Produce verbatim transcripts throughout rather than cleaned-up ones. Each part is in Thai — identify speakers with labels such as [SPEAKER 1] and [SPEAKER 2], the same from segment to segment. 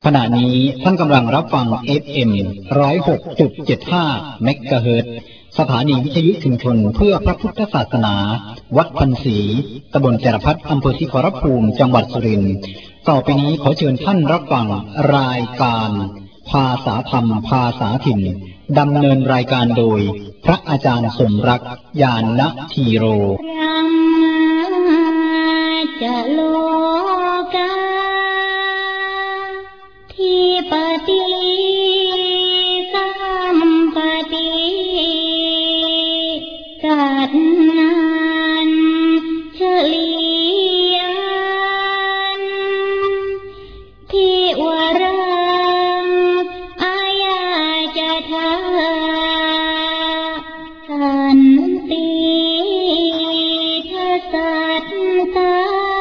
[SPEAKER 1] ขณะนี้ท่านกำลังรับฟัง เอฟ เอ็ม หนึ่งศูนย์หกจุดเจ็ดห้า เมกะเฮิรตซ์ สถานีวิทยุชุมชนเพื่อพระพุทธศาสนา วัดพันศรี ตำบลจรพัฒน์อำเภอศรีขอรภูมิ จังหวัดสุรินทร์ ต่อไปนี้ขอเชิญท่านรับฟังรายการภาษาธรรมภาษาถิ่นดำเนินรายการโดยพระอาจารย์สมรักยานณทีโร
[SPEAKER 2] จะโลกาทิปติสัมปติกัดนันเฉลียนทิวรังอายาจะทาสันติทัสสัตตา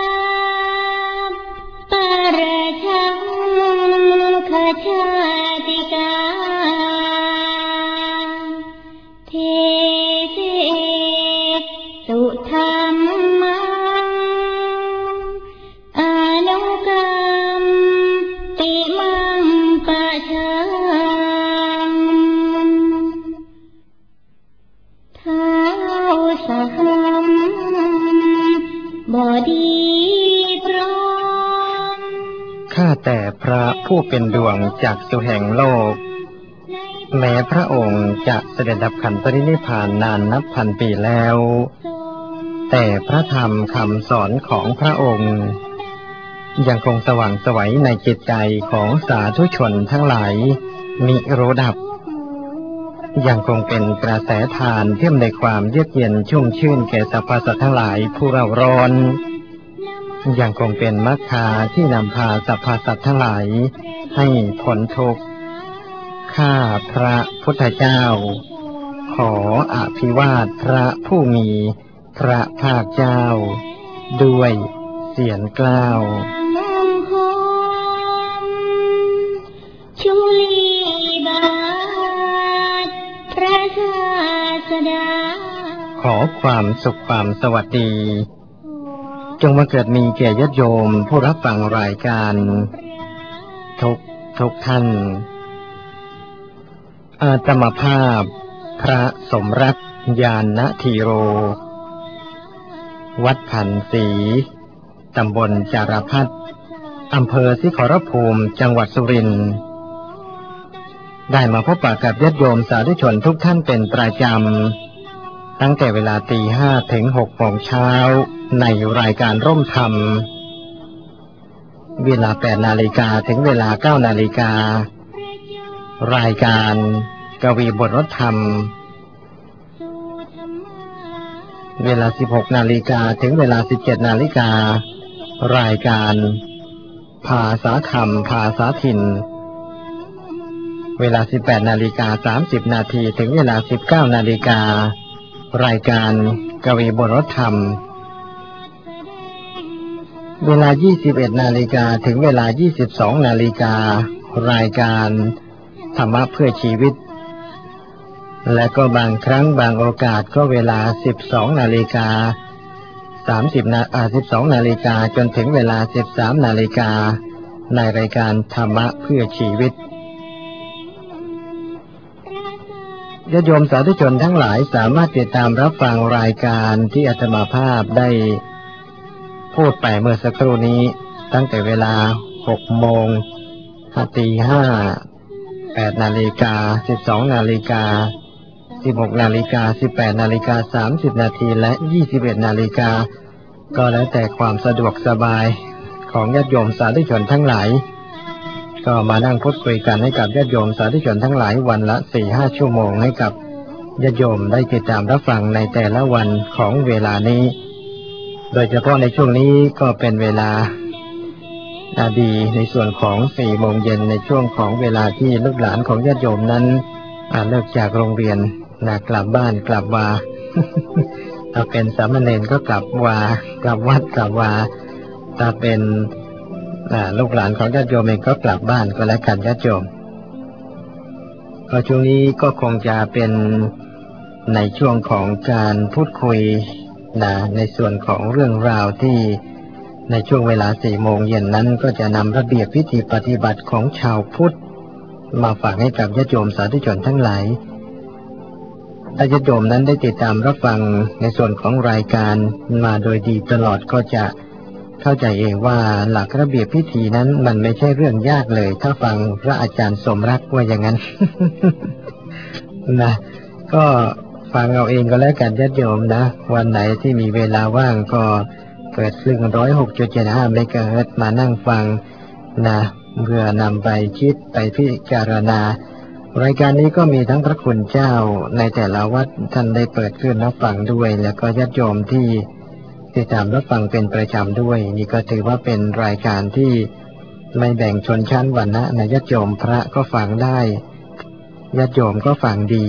[SPEAKER 2] ปารชังขชาติกาเทเสสุธรรมังอนุกรรมติมังปะชังท้าวสัมบดีพร้อม
[SPEAKER 3] ข้าแต่พระผู้เป็นดวงจากสุแห่งโลกแม้พระองค์จะเสด็จดับขันธปรินิพพานนานนับพันปีแล้วแต่พระธรรมคำสอนของพระองค์ยังคงสว่างไสวในจิตใจของสาธุชนทั้งหลายมิรู้ดับยังคงเป็นกระแสทานเพิ่มในความเยือกเย็นชุ่มชื่นแก่สรรพสัตว์ทั้งหลายผู้เร่าร้อนยังคงเป็นมรรคาที่นำพาสรรพสัตว์ทั้งหลายให้พ้นทุกข์ข้าพระพุทธเจ้าขออภิวาทพระผู้มีพระภาคเจ้าด้วยเสียงกล้าว
[SPEAKER 2] ชุลีบาทพระศาสดา
[SPEAKER 3] ขอความสุขความสวัสดีจงมาเกิดมีแก่ญาติโยมผู้รับฟังรายการทุกทุกท่านอาตมาภาพพระสมรักยานณทีโรวัดพันศรีตำบลจารพัฒน์อำเภอศรีขอรภูมิจังหวัดสุรินทร์ได้มาพบปะกับญาติโยมสาธุชนทุกท่านเป็นประจำตั้งแต่เวลาตีห้าถึงหกโมงเช้าในรายการร่มธรรมเวลาแปดนาฬิกาถึงเวลาเก้านาฬิการายการกวีบทรธรรมเวลาสิบหกนาฬิกาถึงเวลาสิบเจ็ดนาฬิการายการภาษาธรรมภาษาถิ่นเวลาสิบแปดนาฬิกาสามสิบนาทีถึงเวลาสิบเก้านาฬิการายการกวีบทรธรรมเวลายี่สิบเอ็ดนาฬิกาถึงเวลายี่สิบสองนาฬิการายการธรรมะเพื่อชีวิตและก็บางครั้งบางโอกาสก็เวลาสิบสองนาฬิกาสามสิบนาอ่าสิบสองนาฬิกาจนถึงเวลาสิบสามนาฬิกาในรายการธรรมะเพื่อชีวิตญาติโยมสาธุชนทั้งหลายสามารถติดตามรับฟังรายการที่อาตมาภาพได้พูดไปเมื่อสักครู่นี้ตั้งแต่เวลาหกโมงตีห้าแปดนาฬิกาสิบสองนาฬิกาสิบหกนาฬิกาสิบแปดนาฬิกาสามสิบนาทีและยี่สิบเอ็ดนาฬิกาก็แล้วแต่ความสะดวกสบายของญาติโยมสาธุชนทั้งหลายก็มานั่งพูดคุยกันให้กับญาติโยมสาธุชนทั้งหลายวันละ สี่ถึงห้า ชั่วโมงให้กับญาติโยมได้ติดตามรับฟังในแต่ละวันของเวลานี้โดยเฉพาะในช่วงนี้ก็เป็นเวลาดีในส่วนของสี่โมงเย็นในช่วงของเวลาที่ลูกหลานของญาติโยมนั้นเลิกจากโรงเรียนนะกลับบ้านกลับวา ถ้าเป็นสามเณรก็กลับวากลับวัดกลับวาถ้าเป็นลูกหลานของญาติโยมเองก็กลับบ้านก็แล้วกันญาติโยมก็ช่วงนี้ก็คงจะเป็นในช่วงของการพูดคุยนะในส่วนของเรื่องราวที่ในช่วงเวลาสี่โมงเย็นนั้นก็จะนำระเบียบพิธีปฏิบัติของชาวพุทธมาฝากให้กับญาติโยมสาธุชนทั้งหลายถ้าญาติโยมนั้นได้ติดตามรับฟังในส่วนของรายการมาโดยดีตลอดก็จะเข้าใจเองว่าหลักระเบียบพิธีนั้นมันไม่ใช่เรื่องยากเลยถ้าฟังพระอาจารย์สมรักว่าอย่างนั้น นะก็ฟังเอาเองก็แล้วกันญาติโยมนะวันไหนที่มีเวลาว่างก็เปิดซึ่งร้อยหกจุดเจ็ดห้าเมกะเฮิรตซ์มานั่งฟังนะเพื่อนำไปคิดไปพิจารณารายการนี้ก็มีทั้งพระคุณเจ้าในแต่ละวัดท่านได้เปิดขึ้นรับฟังด้วยแล้วก็ญาติโยมที่ติดตามรับฟังเป็นประจำด้วยนี่ก็ถือว่าเป็นรายการที่ไม่แบ่งชนชั้นวรรณะนะญาติโยมพระก็ฟังได้ญาติโยมก็ฟังดี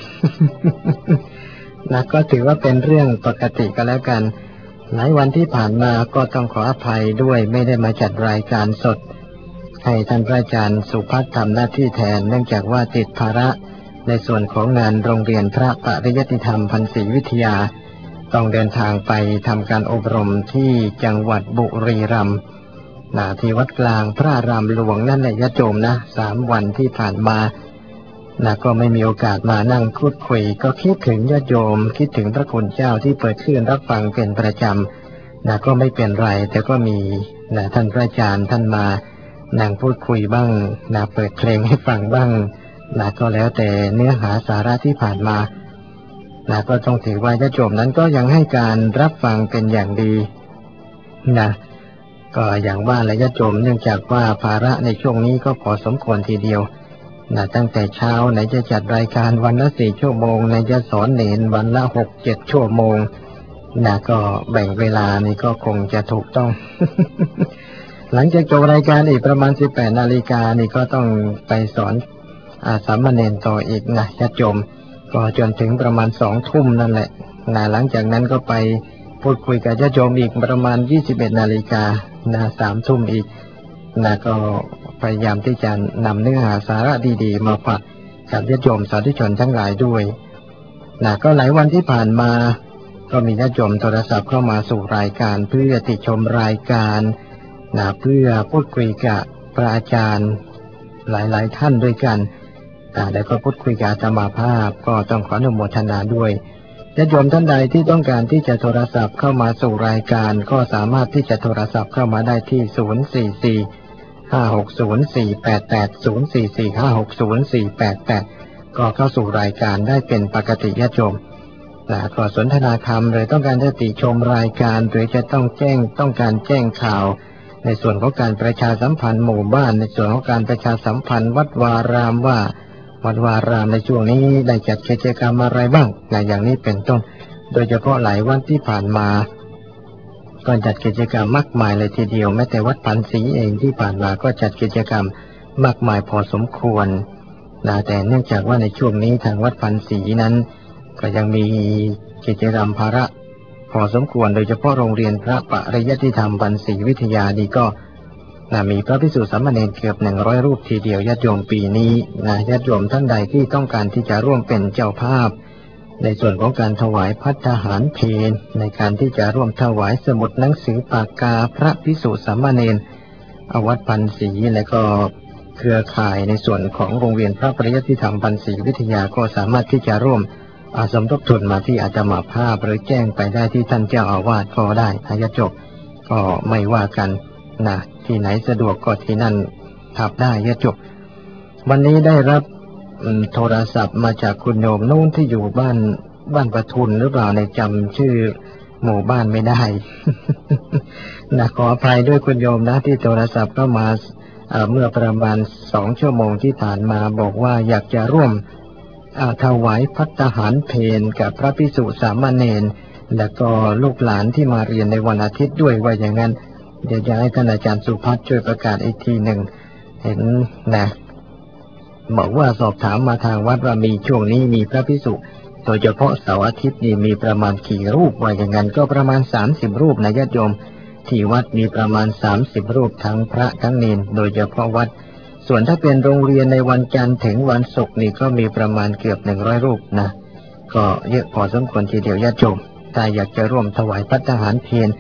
[SPEAKER 3] นะก็ถือว่าเป็นเรื่องปกติก็แล้วกันหลายวันที่ผ่านมาก็ต้องขออภัยด้วยไม่ได้มาจัดรายการสดให้ท่านพระอาจารย์สุภัทรทำหน้าที่แทนเนื่องจากว่าติดภาระในส่วนของงานโรงเรียนพระปริยัติธรรมพันศรีวิทยาต้องเดินทางไปทำการอบรมที่จังหวัดบุรีรัมย์นะที่วัดกลางพระอารามหลวงนั่นแหละญาติโยมนะสามวันที่ผ่านมานะก็ไม่มีโอกาสมานั่งพูดคุยก็คิดถึงญาติโยมคิดถึงพระคุณเจ้าที่เปิดคลื่นรับฟังเป็นประจำนะก็ไม่เป็นไรแต่ก็มีนะท่านพระอาจารย์ท่านมานั่งพูดคุยบ้างนะเปิดเพลงให้ฟังบ้างนะก็แล้วแต่เนื้อหาสาระที่ผ่านมานะก็ต้องถือว่าญาติโยมนั้นก็ยังให้การรับฟังเป็นอย่างดีนะก็อย่างว่าและญาติโยมเนื่องจากว่าภาระในช่วงนี้ก็พอสมควรทีเดียวนะตั้งแต่เช้าไหนจะจัดรายการวันละสี่ชั่วโมงไหนจะสอนเนรวันละหกเจ็ดชั่วโมงนะก็แบ่งเวลานี่ก็คงจะถูกต้อง หลังจากจบรายการอีกประมาณสิบแปดนาฬิกานี่ก็ต้องไปสอนอาสามเณรต่ออีกนะญาติโยมก็จนถึงประมาณสองทุ่มนั่นแหละนะหลังจากนั้นก็ไปพูดคุยกับญาติโยมอีกประมาณยี่สิบเอ็ดนาฬิกานะสามทุ่มอีกนะก็พยายามที่จะนำเนื้อหาสาระดีๆมาฝากกับญาติโยมสาธุชนทั้งหลายด้วยนะก็หลายวันที่ผ่านมาก็มีญาติโยมโทรศัพท์เข้ามาสู่รายการเพื่อติชมรายการนะเพื่อพูดคุยกับพระอาจารย์หลายๆท่านด้วยกันนะแล้วก็พูดคุยกับอาตมาภาพก็ต้องขออนุโมทนาด้วยญาติโยมท่านใดที่ต้องการที่จะโทรศัพท์เข้ามาสู่รายการก็สามารถที่จะโทรศัพท์เข้ามาได้ที่ศูนย์ สี่ สี่ ห้า หก ศูนย์ สี่ แปด แปด ศูนย์ สี่ สี่ ห้า หก ศูนย์ สี่ แปด แปดก็เข้าสู่รายการได้เป็นปกติญาติโยมนะก็สนทนาธรรมหรือต้องการจะติชมรายการหรือจะต้องแจ้งต้องการแจ้งข่าวในส่วนของการประชาสัมพันธ์หมู่บ้านในส่วนของการประชาสัมพันธ์วัดวารามว่าวัดวารามในช่วงนี้ได้จัดกิจกรรมอะไรบ้างนะอย่างนี้เป็นต้นโดยเฉพาะหลายวันที่ผ่านมาก็จัดกิจกรรมมากมายเลยทีเดียวแม้แต่วัดพันศรีเองที่ผ่านมาก็จัดกิจกรรมมากมายพอสมควรนะแต่เนื่องจากว่าในช่วงนี้ทางวัดพันศรีนั้นก็ยังมีกิจกรรมภาระพอสมควรโดยเฉพาะโรงเรียนพระปริยัติธรรมพันศรีวิทยานี่ก็นะมีพระภิกษุสามเณรเกือบหนึ่งร้อยรูปทีเดียวญาติโยมปีนี้นะญาติโยมท่านใดที่ต้องการที่จะร่วมเป็นเจ้าภาพในส่วนของการถวายภัตตาหารเพลในการที่จะร่วมถวายสมุดหนังสือปากกาพระภิกษุสามเณรอวัดพันศรีและก็เครือข่ายในส่วนของโรงเรียนพระปริยัติธรรมพันศรีวิทยาก็สามารถที่จะร่วมอาสมทบทุนมาที่อาตมาภาพหรือแจ้งไปได้ที่ท่านเจ้าอาวาสก็ได้อาญาจบก็ไม่ว่ากันนะที่ไหนสะดวกก็ที่นั่นทับได้ญาติโยมวันนี้ได้รับโทรศัพท์มาจากคุณโยมนู่นที่อยู่บ้านบ้านประทุนหรือเปล่าในจำชื่อหมู่บ้านไม่ได้ นะขออภัยด้วยคุณโยมนะที่โทรศัพท์เข้ามาเมื่อประมาณสองชั่วโมงที่ผ่านมาบอกว่าอยากจะร่วมถวายภัตตาหารเพลกับพระภิกษุสามเณรและก็ลูกหลานที่มาเรียนในวันอาทิตย์ด้วยว่าอย่างนั้นเดี๋ยวจะให้ท่านอาจารย์สุภัทรช่วยประกาศอีกทีหนึ่งเห็นนะบอกว่าสอบถามมาทางวัดว่ามีช่วงนี้มีพระภิกษุโดยเฉพาะเสาร์อาทิตย์นี่มีประมาณกี่รูปว่าอย่างนั้นก็ประมาณสามสิบรูปนะญาติโยมที่วัดมีประมาณสามสิบรูปทั้งพระทั้งเณรโดยเฉพาะวัดส่วนถ้าเป็นโรงเรียนในวันจันทร์ถึงวันศุกร์นี่ก็มีประมาณเกือบหนึ่งร้อยรูปนะก็เยอะพอสมควรทีเดียวญาติโยมถ้าอยากจะร่วมถวายภัตตาหารเพล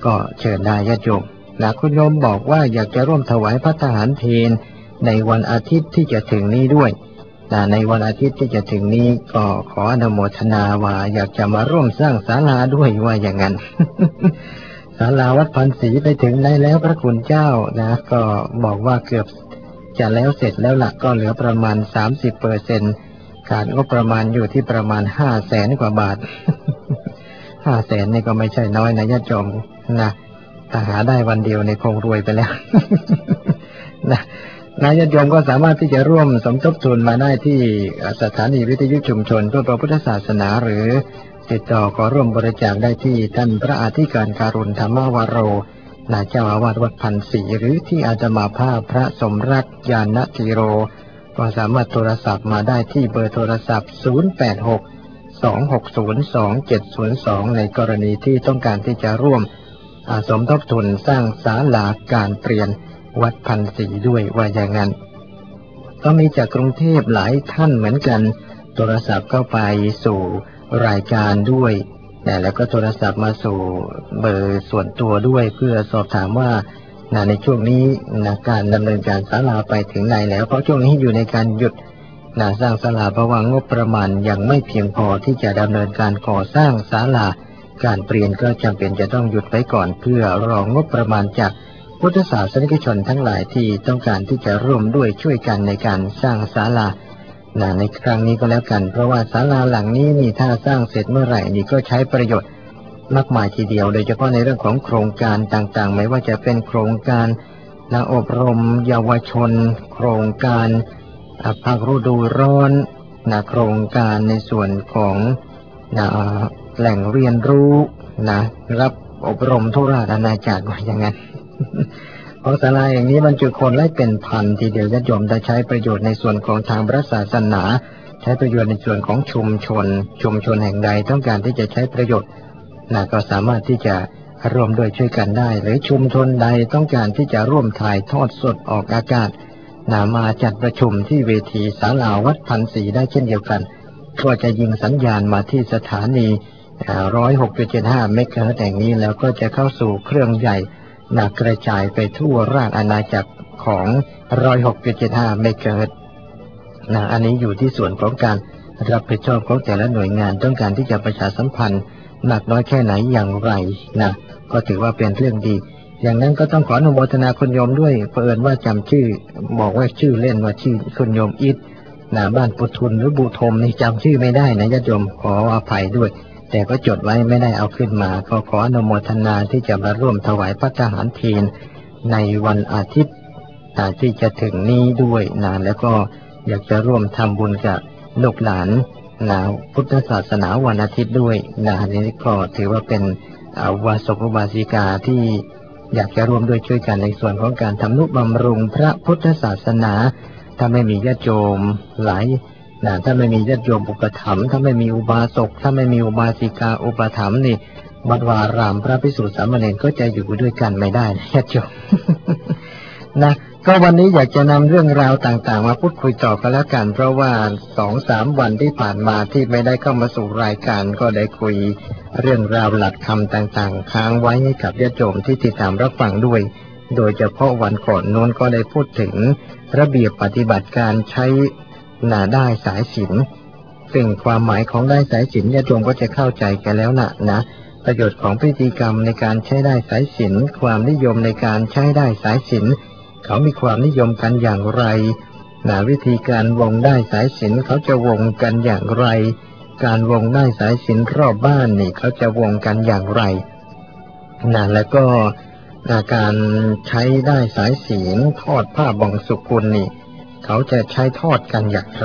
[SPEAKER 3] ก็เชิญได้ญาติโยมนะคุณโยมบอกว่าอยากจะร่วมถวายพระทหารเพลในวันอาทิตย์ที่จะถึงนี้ด้วยนะในวันอาทิตย์ที่จะถึงนี้ก็ขออนุโมทนาว่าอยากจะมาร่วมสร้างศาลาด้วยว่าอย่างนั้น ศาลาวัดพันศรีไปถึงไหนแล้วพระคุณเจ้านะก็บอกว่าเกือบจะแล้วเสร็จแล้วล่ะก็เหลือประมาณ สามสิบเปอร์เซ็นต์ ขาดงบประมาณอยู่ที่ประมาณห้าแสนกว่าบาท ห้าแสนนี่ก็ไม่ใช่น้อยนะญาติโยมนะถ้าหาได้วันเดียวในคงรวยไปแล้ว นะนายญาติโยมก็สามารถที่จะร่วมสมทบทุนมาได้ที่สถานีวิทยุชุมชนเพื่อพระพุทธศาสนาหรือติดต่อขอร่วมบริจาคได้ที่ท่านพระอธิการการุณธรรมวโรนาเจ้าอาวาสวัดพันศรีหรือที่อาตมาภาพพระสมรักยานธีโรก็สามารถโทรศัพท์มาได้ที่เบอร์โทรศัพท์ศูนย์ แปด หก สอง หก ศูนย์ สอง เจ็ด ศูนย์ สองในกรณีที่ต้องการที่จะร่วมสมทบทุนสร้างศาลาการเปลี่ยนวัดพันศรีด้วยว่าอย่างนั้นก็มีจากกรุงเทพหลายท่านเหมือนกันโทรศัพท์เข้าไปสู่รายการด้วยแล้วก็โทรศัพท์มาสู่เบอร์ส่วนตัวด้วยเพื่อสอบถามว่าในช่วงนี้การดำเนินการศาลาไปถึงไหนแล้วเพราะช่วงนี้อยู่ในการหยุดสร้างศาลาเพราะว่างบประมาณยังไม่เพียงพอที่จะดำเนินการก่อสร้างศาลาการเปลี่ยนก็จำเป็นจะต้องหยุดไว้ก่อนเพื่อรองบประมาณจากพุทธศาสนิกชนทั้งหลายที่ต้องการที่จะร่วมด้วยช่วยกันในการสร้างศาลาในครั้งนี้ก็แล้วกันเพราะว่าศาลาหลังนี้นี่ถ้าสร้างเสร็จเมื่อไหร่นี่ก็ใช้ประโยชน์มากมายทีเดียวโดยเฉพาะในเรื่องของโครงการต่างๆไม่ว่าจะเป็นโครงการอบรมเยาวชนโครงการภาคฤดูร้อนโครงการในส่วนของแหล่งเรียนรู้นะรับอบรมทั่วราชอาณาจักรอย่างนั้นเพราะศาลาอย่างนี้บรรจุคนไล่เป็นพันทีเดียวญาติโยมได้ใช้ประโยชน์ในส่วนของทางพระศาสนาใช้ประโยชน์ในส่วนของชุมชนชุมชนแห่งใดต้องการที่จะใช้ประโยชน์นะก็สามารถที่จะร่วมด้วยช่วยกันได้หรือชุมชนใดต้องการที่จะร่วมถ่ายทอดสดออกอากาศนะมาจัดประชุมที่เวทีศาลาวัดพันศรีได้เช่นเดียวกันก็จะยิงสัญญาณมาที่สถานีหนึ่งร้อยหกจุดเจ็ดห้าเมกะเฮิรตซ์แห่งนี้แล้วก็จะเข้าสู่เครื่องใหญ่นะกระจายไปทั่วราชอาณาจักรของหนึ่งร้อยหกจุดเจ็ดห้าเมกะเฮิรตซ์นะอันนี้อยู่ที่ส่วนของการรับผิดชอบของแต่ละหน่วยงานต้องการที่จะประชาสัมพันธ์มากน้อยแค่ไหนอย่างไรนะก็ถือว่าเป็นเรื่องดีอย่างนั้นก็ต้องขออนุโมทนาคุณโยมด้วยเผอิญว่าจำชื่อบอกว่าชื่อเล่นว่าชื่อคุณโยมอิฐนะบ้านปุถุนหรือบุทมนี่จำชื่อไม่ได้นะญาติโยมขออภัยด้วยแต่ก็จดไว้ไม่ได้เอาขึ้นมาก็ขออนุโมทนาที่จะมาร่วมถวายพระทหารเพลในวันอาทิตย์ที่จะถึงนี้ด้วยนะแล้วก็อยากจะร่วมทำบุญกับลูกหลานนะพุทธศาสนาวันอาทิตย์ด้วยนะนี้ก็ถือว่าเป็นวาสกวาสิกาที่อยากจะร่วมด้วยช่วยกันในส่วนของการทำนุบำรุงพระพุทธศาสนาถ้าไม่มีญาติโยมหลายนะถ้าไม่มีญาติโยมอุปถัมภ์ถ้าไม่มีอุบาสกถ้าไม่มีอุบาสิกาอุปถัมภ์นี่วัดวารามพระภิกษุสามเณรก็จะอยู่ด้วยกันไม่ได้ญาติโยม นะก็วันนี้อยากจะนำเรื่องราวต่างๆมาพูดคุยต่อกันแล้วกันเพราะว่า สองสาม วันที่ผ่านมาที่ไม่ได้เข้ามาสู่รายการก็ได้คุยเรื่องราวหลักคำต่างๆค้างไว้ให้กับญาติโยมที่ติดตามรับฟังด้วยโดยเฉพาะวันก่อนโน้นก็ได้พูดถึงระเบียบปฏิบัติการใช้หนาได้สายสิญจน์ซึ่งความหมายของได้สายสิญจน์ญาติโยมก็จะเข้าใจกันแล้วนะนะประโยชน์ของพิธีกรรมในการใช้ได้สายสิญจน์ความนิยมในการใช้ได้สายสิญจน์เขามีความนิยมกันอย่างไรนะวิธีการวงได้สายสิญจน์เขาจะวงกันอย่างไรการวงได้สายสิญจน์รอบบ้านนี่เขาจะวงกันอย่างไรนะแล้วก็การใช้ได้สายสิญจน์ทอดผ้าบังสุกุลนี่เขาจะใช้ทอดกันอย่างไร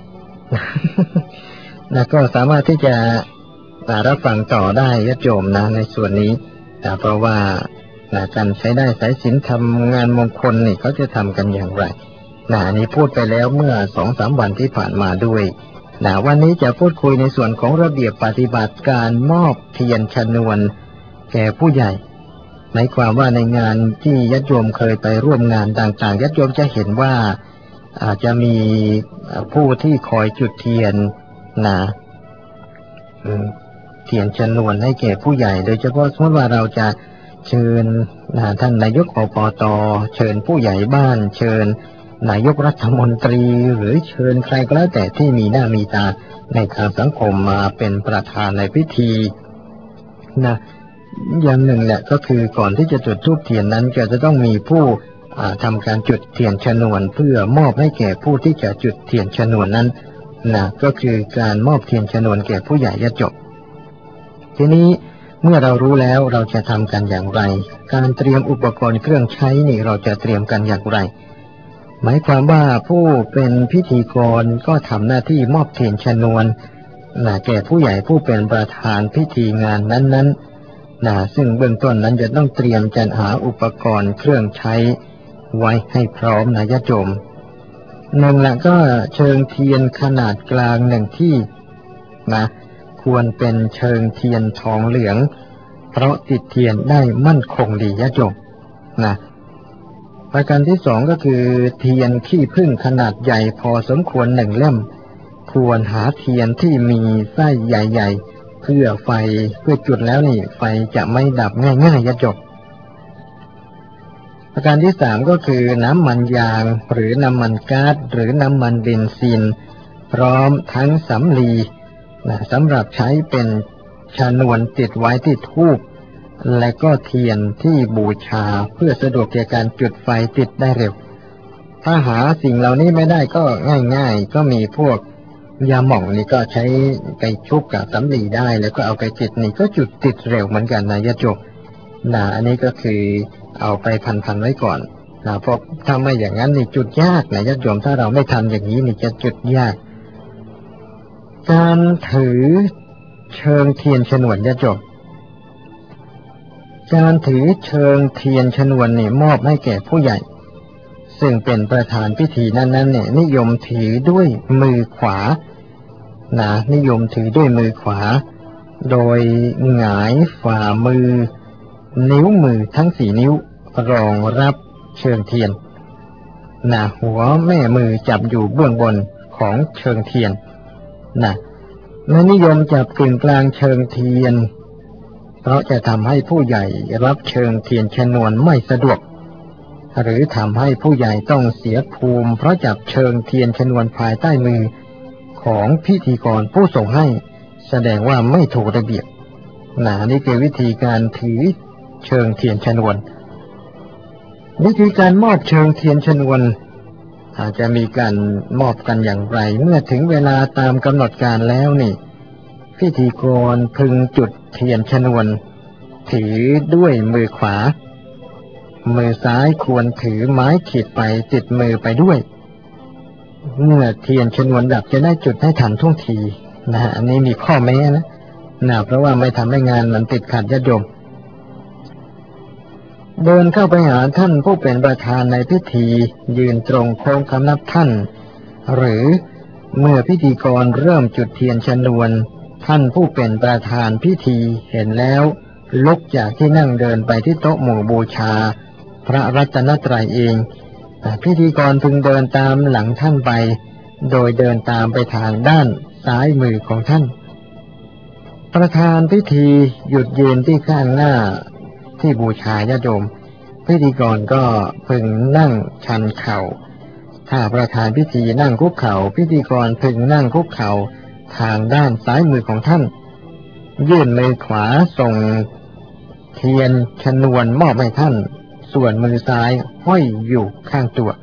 [SPEAKER 3] นะก็สามารถที่จะรับฟังต่อได้ญาติโยมนะในส่วนนี้แต่เพราะว่าการใช้ได้สายสิญจน์ทำงานมงคลนี่เขาจะทำกันอย่างไรนะนี่พูดไปแล้วเมื่อ สองสาม วันที่ผ่านมาด้วยนะวันนี้จะพูดคุยในส่วนของระเบียบปฏิบัติการมอบเทียนชนวนแก่ผู้ใหญ่หมายความว่าในงานที่ญาติโยมเคยไปร่วมงานต่างๆญาติโยมจะเห็นว่าอาจจะมีผู้ที่คอยจุดเทียนนะเทียนชนวนให้แก่ผู้ใหญ่โดยเฉพาะสมมติว่าเราจะเชิญท่านนายกอบต.เชิญผู้ใหญ่บ้านเชิญนายกรัฐมนตรีหรือเชิญใครก็แล้วแต่ที่มีหน้ามีตาในทางสังคมมาเป็นประธานในพิธีนะอย่างหนึ่งแหละก็คือก่อนที่จะจุดธูปเทียนนั้นก็จะต้องมีผู้ทำการจุดเทียนชนวนเพื่อมอบให้แก่ผู้ที่จะจุดเทียนชนวนนั้นนะก็คือการมอบเทียนชนวนแก่ผู้ใหญ่ญาติโยมทีนี้เมื่อเรารู้แล้วเราจะทำกันอย่างไรการเตรียมอุปกรณ์เครื่องใช้นี่เราจะเตรียมกันอย่างไรหมายความว่าผู้เป็นพิธีกรก็ทำหน้าที่มอบเทียนชนวนนะแก่ผู้ใหญ่ผู้เป็นประธานพิธีงานนั้นๆนะซึ่งเบื้องต้นนั้นจะต้องเตรียมจัดหาอุปกรณ์เครื่องใช้ไว้ให้พร้อมนะญาติโยมหนึ่งละก็เชิงเทียนขนาดกลางหนึ่งที่นะควรเป็นเชิงเทียนทองเหลืองเพราะติดเทียนได้มั่นคงดีญาติโยมนะประการที่สองก็คือเทียนขี้ผึ้งขนาดใหญ่พอสมควรหนึ่งเล่มควรหาเทียนที่มีไส้ใหญ่ๆเพื่อไฟเพื่อจุดแล้วนี่ไฟจะไม่ดับง่ายๆญาติโยมประการที่สามก็คือน้ำมันยางหรือน้ำมันก๊าซหรือน้ำมันเบนซินพร้อมทั้งสำลีนะสำหรับใช้เป็นชนวนติดไว้ที่ธูปและก็เทียนที่บูชาเพื่อสะดวกแก่การจุดไฟติดได้เร็วถ้าหาสิ่งเหล่านี้ไม่ได้ก็ง่ายๆก็มีพวกยาหม่องนี่ก็ใช้ไปชุบกับสำลีได้แล้วก็เอาไปจุดนี่ก็จุดติดเร็วเหมือนกันนะญาติโยมนะอันนี้ก็คือเอาไปพันๆไว้ก่อนนะเพราะถ้าไม่อย่างนั้นนี่จุดยากนะญาติโยมถ้าเราไม่ทำอย่างนี้นี่จะจุดยากการถือเชิงเทียนชนวนญาติโยมการถือเชิงเทียนชนวนนี่มอบให้แก่ผู้ใหญ่ซึ่งเป็นประธานพิธีนั้นๆเนี่ยนิยมถือด้วยมือขวานะนิยมถือด้วยมือขวาโดยหงายฝ่ามือนิ้วมือทั้งสี่นิ้วรองรับเชิงเทียนนะหัวแม่มือจับอยู่เบื้องบนของเชิงเทียนนะและนิยมจับกึ่งกลางเชิงเทียนเพราะจะทำให้ผู้ใหญ่รับเชิงเทียนชนวนไม่สะดวกหรือทำให้ผู้ใหญ่ต้องเสียภูมิเพราะจับเชิงเทียนชนวนภายใต้มือของพิธีกรผู้ส่งให้แสดงว่าไม่ถูกระเบียบนะนี่คือวิธีการถือเชิงเทียนชนวนวิธีการมอบเชิงเทียนชนวนอาจจะมีการมอบกันอย่างไรเมื่อถึงเวลาตามกำหนดการแล้วนี่พิธีกรพึงจุดเทียนชนวนถือด้วยมือขวามือซ้ายควรถือไม้ขีดไปติดมือไปด้วยเมื่อเทียนชนวนดับจะได้จุดให้ทันท่วงทีนะฮะอันนี้มีข้อแม้นะนะเพราะว่าไม่ทำให้งานมันติดขัดญาติโยมเดินเข้าไปหาท่านผู้เป็นประธานในพิธียืนตรงโค้งคำนับท่านหรือเมื่อพิธีกรเริ่มจุดเทียนชนวนท่านผู้เป็นประธานพิธีเห็นแล้วลุกจากที่นั่งเดินไปที่โต๊ะหมู่บูชาพระรัตนตรัยเองพิธีกรพึงเดินตามหลังท่านไปโดยเดินตามไปทางด้านซ้ายมือของท่านประธานพิธีหยุดยืนที่ข้างหน้าที่บูชาญาติโยมพิธีกรก็พึงนั่งชันเข่าถ้าประธานพิธีนั่งคุกเข่าพิธีกรพึงนั่งคุกเข่าทางด้านซ้ายมือของท่านยื่นมือขวาส่งเทียนชนวนมอบให้ท่านส่วนมือซ้ายห้อยอยู่ข้างตัว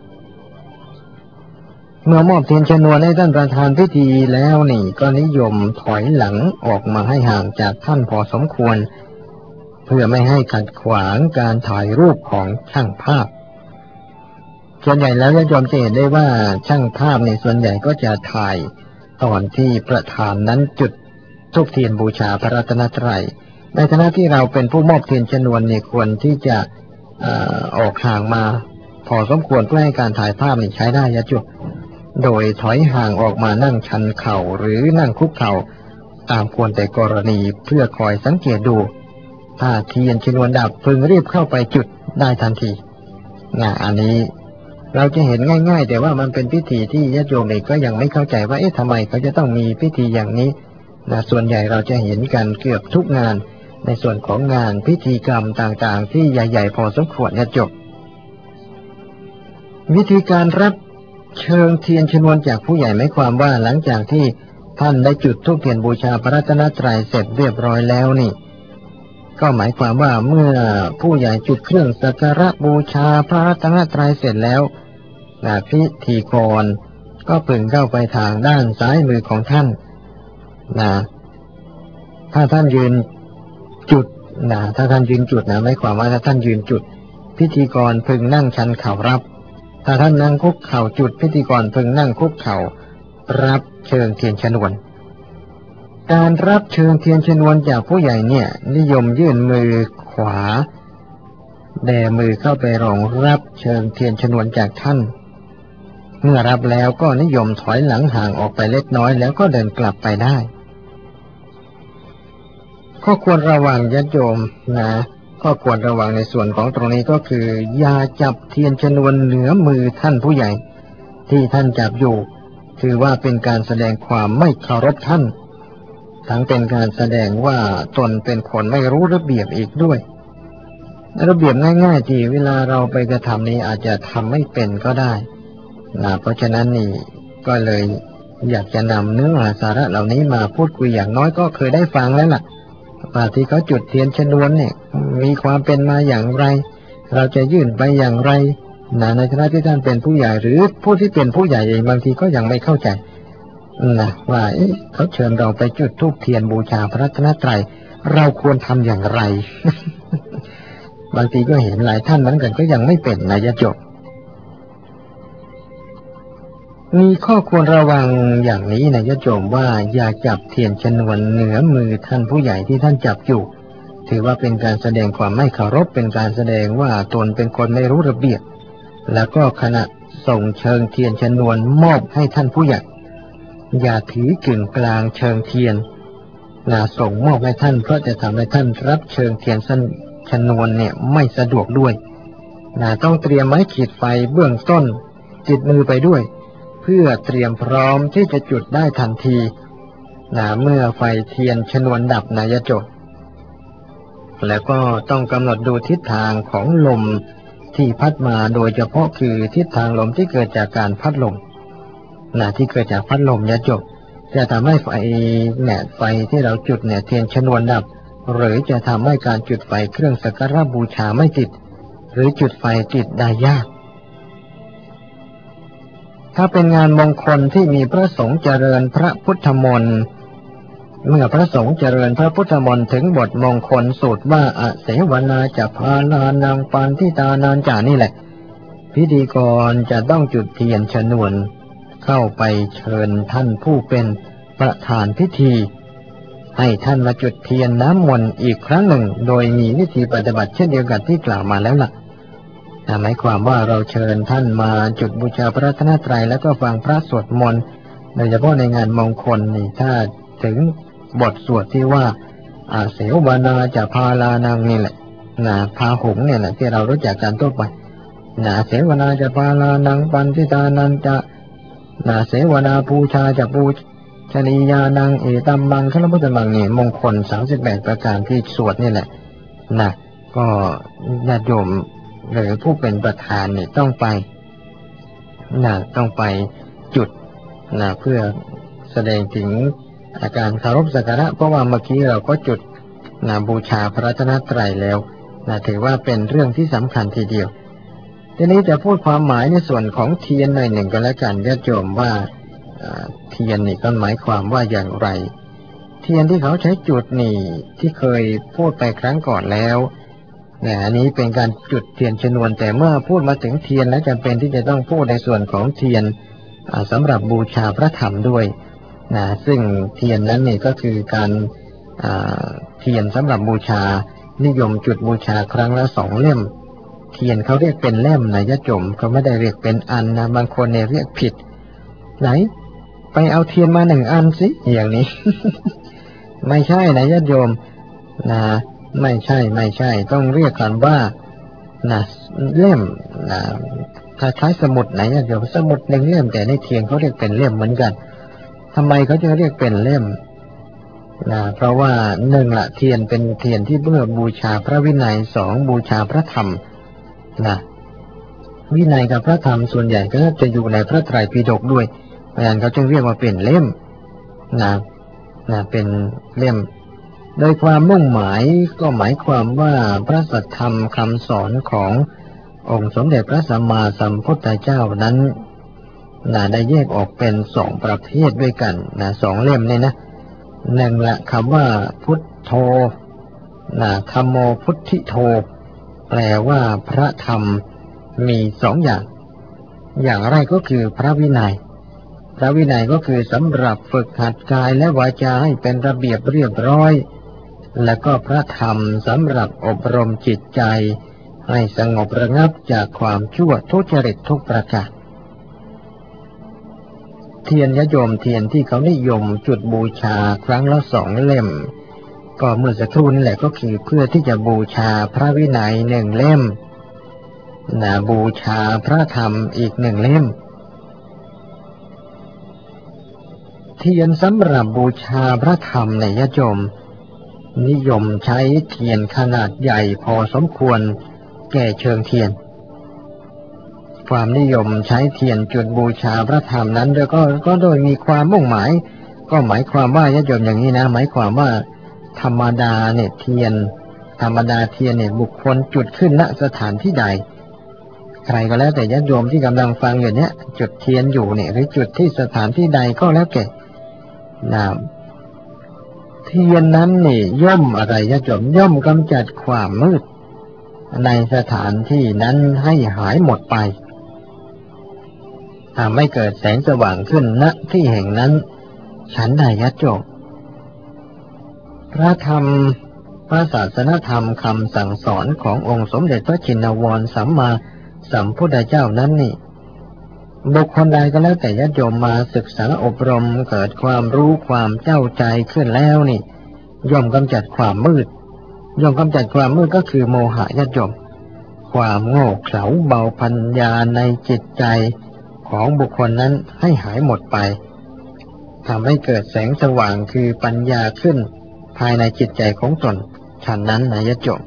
[SPEAKER 3] เมื่อมอบเทียนชนวนให้ท่านประธานพิธีแล้วนี่ก็นิยมถอยหลังออกมาให้ห่างจากท่านพอสมควรเพื่อไม่ให้ขัดขวางการถ่ายรูปของช่างภาพส่วนใหญ่แล้วญาติโยมจะเห็นได้ว่าช่างภาพในส่วนใหญ่ก็จะถ่ายตอนที่ประธานนั้นจุดธูปเทียนบูชาพระรัตนตรัยในฐานะที่เราเป็นผู้มอบเทียนชนวนเนี่ยควรที่จะออกห่างมาพอสมควรเพื่อให้การถ่ายภาพนี่ใช้ได้ญาติโยมโดยถอยห่างออกมานั่งชันเข่าหรือนั่งคุกเข่าตามควรแต่กรณีเพื่อคอยสังเกตดูถ้าเทียนชนวนดับพึงรีบเข้าไปจุดได้ทันทีงานอันนี้เราจะเห็นง่ายๆแต่ว่ามันเป็นพิธีที่ญาติโยมเองก็ยังไม่เข้าใจว่าเอ๊ะทำไมเขาจะต้องมีพิธีอย่างนี้นะส่วนใหญ่เราจะเห็นกันเกือบทุกงานในส่วนของงานพิธีกรรมต่างๆที่ใหญ่ๆพอสมควรจะจบวิธีการรับเชิงเทียนชนวนจากผู้ใหญ่หมายความว่าหลังจากที่ท่านได้จุดธูปเทียนบูชาพระรัตนตรัยเสร็จเรียบร้อยแล้วนี่ก็หมายความว่าเมื่อผู้ใหญ่จุดเครื่องสักการะบูชาพระรัตนตรัยเสร็จแล้วพิธีกรก็พึงเข้าไปทางด้านซ้ายมือของท่านนะถ้าท่านยืนจุดนะถ้าท่านยืนจุดนะหมายความว่าถ้าท่านยืนจุดพิธีกรพึงนั่งชันเข่ารับถ้าท่านนั่งคุกเข่าจุดพิธีกรพึงนั่งคุกเข่ารับเชิงเทียนชนวนการรับเชิงเทียนชนวนจากผู้ใหญ่เนี่ยนิยมยื่นมือขวาแบมือเข้าไปรองรับเชิงเทียนชนวนจากท่านเมื่อรับแล้วก็นิยมถอยหลังห่างออกไปเล็กน้อยแล้วก็เดินกลับไปได้ข้อควรระวังญาติโยมนะข้อควรระวังในส่วนของตรงนี้ก็คืออย่าจับเทียนชนวนเหนือมือท่านผู้ใหญ่ที่ท่านจับอยู่ถือว่าเป็นการแสดงความไม่เคารพท่านทั้งเป็นการแสดงว่าตนเป็นคนไม่รู้ระเบียบอีกด้วยระเบียบง่ายๆที่เวลาเราไปกระทำนี้อาจจะทำไม่เป็นก็ได้นะเพราะฉะนั้นนี่ก็เลยอยากจะนำเนื้อหาสาระเหล่านี้มาพูดคุยอย่างน้อยก็เคยได้ฟังแล้วล่ะว่าที่เขาจุดเทียนชนวนเนี่ยมีความเป็นมาอย่างไรเราจะยื่นไปอย่างไรนะในฐานะที่ท่านเป็นผู้ใหญ่หรือผู้ที่เป็นผู้ใหญ่เองบางทีก็ยังไม่เข้าใจนะว่าเอ๊ะเขาเชิญเราไปจุดธูปเทียนบูชาพระรัตนตรัยเราควรทำอย่างไร บางทีก็เห็นหลายท่านเหมือนกันก็ยังไม่เป็นนะญาติโยมมีข้อควรระวังอย่างนี้นะญาติโยมว่าอย่าจับเทียนชนวนเหนือมือท่านผู้ใหญ่ที่ท่านจับอยู่ถือว่าเป็นการแสดงความไม่เคารพเป็นการแสดงว่าตนเป็นคนไม่รู้ระเบียบแล้วก็ขณะส่งเชิงเทียนชนวนมอบให้ท่านผู้ใหญ่อย่าถือกึ่งกลางเชิงเทียนนะส่งมอบให้ท่านเพราะจะทำให้ท่านรับเชิงเทียนชนวนเนี่ยไม่สะดวกด้วยนะต้องเตรียมไม้ขีดไฟเบื้องต้นติดมือไปด้วยเพื่อเตรียมพร้อมที่จะจุดได้ทันทีนะเมื่อไฟเทียนชนวนดับนะญาติโยมแล้วก็ต้องกำหนดดูทิศทางของลมที่พัดมาโดยเฉพาะคือทิศทางลมที่เกิดจากการพัดลมนะที่เกิดจากพัดลมญาติโยมจะทำให้ไฟเนี่ยไฟที่เราจุดเนี่ยเทียนชนวนดับหรือจะทำให้การจุดไฟเครื่องสักการะบูชาไม่ติดหรือจุดไฟติดได้ยากถ้าเป็นงานมงคลที่มีพระสงฆ์เจริญพระพุทธมนต์เมื่อพระสงฆ์เจริญพระพุทธมนต์ถึงบทมงคลสูตรว่าอเสวนาจะพาลานังปานทิตานานจานี่แหละพิธีกรจะต้องจุดเทียนชนวนเข้าไปเชิญท่านผู้เป็นประธานพิธีให้ท่านมาจุดเทียนน้ำมนต์อีกครั้งหนึ่งโดยมีวิธีปฏิบัติเช่นเดียวกับที่กล่าวมาแล้วล่ะหมายความว่าเราเชิญท่านมาจุดบูชาพระรัตนตรัยแล้วก็ฟังพระสวดมนต์โดยเฉพาะในงานมงคลนี่ถ้าถึงบทสวดที่ว่าอาเสวนาจะพาลานังนี่แหละนะพาหงเนี่ยแหละที่เรารู้จักกันทั่วไปนะเสวนาจะพาลานังปันทิตานันจะนะเสวนาบูชาจะบูชนียานังเอตัมมังขลมุตตมังนี่มงคลสามสิบแปดประการที่สวดนี่แหละนะก็ญาติโยมหรือผู้เป็นประธานเนี่ยต้องไปนะต้องไปจุดนะเพื่อแสดงถึงอาการเคารพสักการะเพราะว่าเมื่อกี้เราก็จุดนะบูชาพระรัตนตรัยแล้วนะถือว่าเป็นเรื่องที่สำคัญทีเดียวทีนี้จะพูดความหมายในส่วนของเทียนหน่อยหนึ่งก็แล้วกันญาติโยมว่าเทียนนี่ก็หมายความว่าอย่างไรเทียนที่เขาใช้จุดนี่ที่เคยพูดไปครั้งก่อนแล้วเนี่ยอันนี้เป็นการจุดเทียนชนวนแต่เมื่อพูดมาถึงเทียนแล้วจำเป็นที่จะต้องพูดในส่วนของเทียนสำหรับบูชาพระธรรมด้วยนะซึ่งเทียนนั้นนี่ก็คือการเทียนสำหรับบูชานิยมจุดบูชาครั้งละสองเล่มเทียนเขาเรียกเป็นเล่มนะญาติโยมเขาไม่ได้เรียกเป็นอันนะบางคนเนี่ยเรียกผิดไหนไปเอาเทียนมาหนึ่งอันสิอย่างนี้ ไม่ใช่นะญาติโยมนะไม่ใช่ไม่ใช่ต้องเรียกกันว่านะเล่มนะคล้ายๆสมุดไหนญาติโยมสมุดหนึ่งเล่มแต่ในเทียนเขาเรียกเป็นเล่มเหมือนกันทำไมเขาจึงเรียกเป็นเล่มนะเพราะว่าหนึ่งละเทียนเป็นเทียนที่เพื่อบูชาพระวินัยสองบูชาพระธรรมนะวินัยกับพระธรรมส่วนใหญ่ก็จะอยู่ในพระไตรปิฎกด้วยเพราะฉะนั้นเขาจึงเรียกว่าเป็นเล่มนะนะเป็นเล่มโดยความมุ่งหมายก็หมายความว่าพระสัทธรรมคำสอนขององค์สมเด็จพระสัมมาสัมพุทธเจ้านั้นนะได้แยกออกเป็นสองประเภทด้วยกันนะสองเล่มนี่นะหนึ่งละคำว่าพุทโธนะธัมโมพุทธิโธแปลว่าพระธรรมมีสองอย่างอย่างแรกก็คือพระวินัยพระวินัยก็คือสำหรับฝึกหัดกายและวาจาให้เป็นระเบียบเรียบร้อยและก็พระธรรมสำหรับอบรมจิตใจให้สงบระงับจากความชั่วทุจริตทุกประการเทียนญาติโยมเทียนที่เขานิยมจุดบูชาครั้งละสองเล่มก็เมื่อสักครู่นี่แหละก็คือเพื่อที่จะบูชาพระวินัยหนึ่งเล่มนะบูชาพระธรรมอีกหนึ่งเล่มเทียนสำหรับบูชาพระธรรมในญาติโยมนิยมใช้เทียนขนาดใหญ่พอสมควรแก่เชิงเทียนความนิยมใช้เทียนจุดบูชาพระธรรมนั้นแล้วก็ก็โดยมีความมุ่งหมายก็หมายความว่าญาติโยมอย่างนี้นะหมายความว่าธรรมดาเนี่ยเทียนธรรมดาเทียนเนี่ยบุคคลจุดขึ้นณสถานที่ใดใครก็แล้วแต่ญาติโยมที่กำลังฟังอยู่เนี้ยจุดเทียนอยู่เนี่ยหรือจุดที่สถานที่ใดก็แล้วแต่นะเทียนนั้นนี่ย่อมอะไรญาติโยมย่อมกำจัดความมืดในสถานที่นั้นให้หายหมดไปทำให้เกิดแสงสว่างขึ้นณที่แห่งนั้นฉันใดญาติโยมพระธรรมพระศาสนธรรมคำสั่งสอนขององค์สมเด็จพระชินวรสัมมาสัมพุทธเจ้านั้นนี่บุคคลใดก็แล้วแต่ญาติโยมมาศึกษาอบรมเกิดความรู้ความเจ้าใจขึ้นแล้วนี่ย่อมกำจัดความมืดย่อมกำจัดความมืดก็คือโมหะญาติโยมความโง่เขลาเบาปัญญาในจิตใจของบุคคลนั้นให้หายหมดไปทำให้เกิดแสงสว่างคือปัญญาขึ้นภายในจิตใจของตนฉันนั้นนะญาติโยม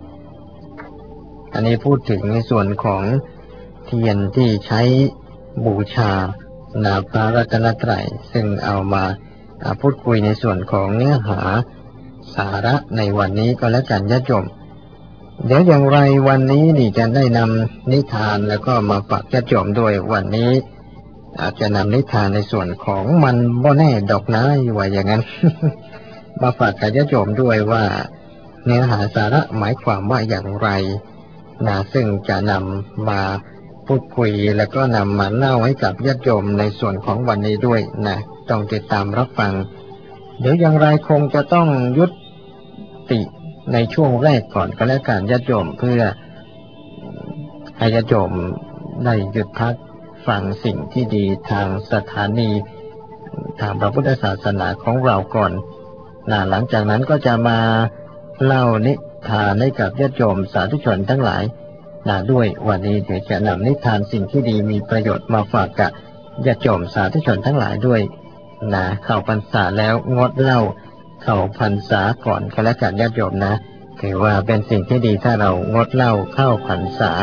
[SPEAKER 3] อันนี้พูดถึงในส่วนของเทียนที่ใช้บูชานาพระรัตนตรัยซึ่งเอามาพูดคุยในส่วนของเนื้อหาสาระในวันนี้ก็แล้วกันญาติโยมเดี๋ยวอย่างไรวันนี้นี่จะได้นำนิทานแล้วก็มาฝากญาติโยมด้วยวันนี้อาจจะนำนิทานในส่วนของมันบ่แน่ดอกนะว่าอย่างนั้น มาฝากกับญาติโยมด้วยว่าเนื้อหาสาระหมายความว่าอย่างไรนะซึ่งจะนำมาพูดคุยแล้วก็นำมาเล่าให้กับญาติโยมในส่วนของวันนี้ด้วยนะต้องติดตามรับฟังเดี๋ยวอย่างไรคงจะต้องยุติในช่วงแรกก่อนก็แล้วกันญาติโยมเพื่อให้ญาติโยมได้หยุดพักฟังสิ่งที่ดีทางสถานีทางพระพุทธศาสนาของเราก่อนนะหลังจากนั้นก็จะมาเล่านิทานให้กับญาติโยมสาธุชนทั้งหลายนะด้วยวันนี้เดี๋ยวจะนำนิทานสิ่งที่ดีมีประโยชน์มาฝากกับญาติโยมสาธุชนทั้งหลายด้วยนะเข้าพรรษาแล้วงดเหล้าเข้าพรรษาก่อนก็แล้วกันญาติโยมนะถือว่าเป็นสิ่งที่ดีถ้าเรางดเหล้าเข้าพรรษา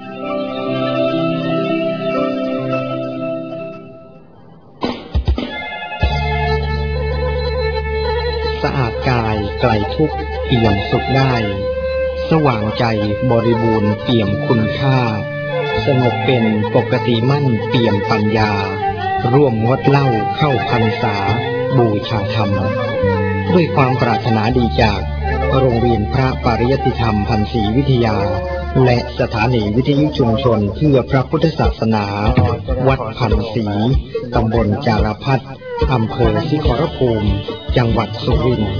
[SPEAKER 1] สะอาดกายไกลทุกข์เปี่ยมสุขได้สว่างใจบริบูรณ์เปี่ยมคุณค่าสงบเป็นปกติมั่นเปี่ยมปัญญาร่วมงดเหล้าเข้าพรรษาบูชาธรรมด้วยความปรารถนาดีจากโรงเรียนพระปริยัติธรรมพันศรีวิทยาและสถานีวิทยุชุมชนเพื่อพระพุทธศาสนาวัดพันศรีตำบลจารพัฒน์อำเภอสิขรภูมิจังหวัดสุรินทร์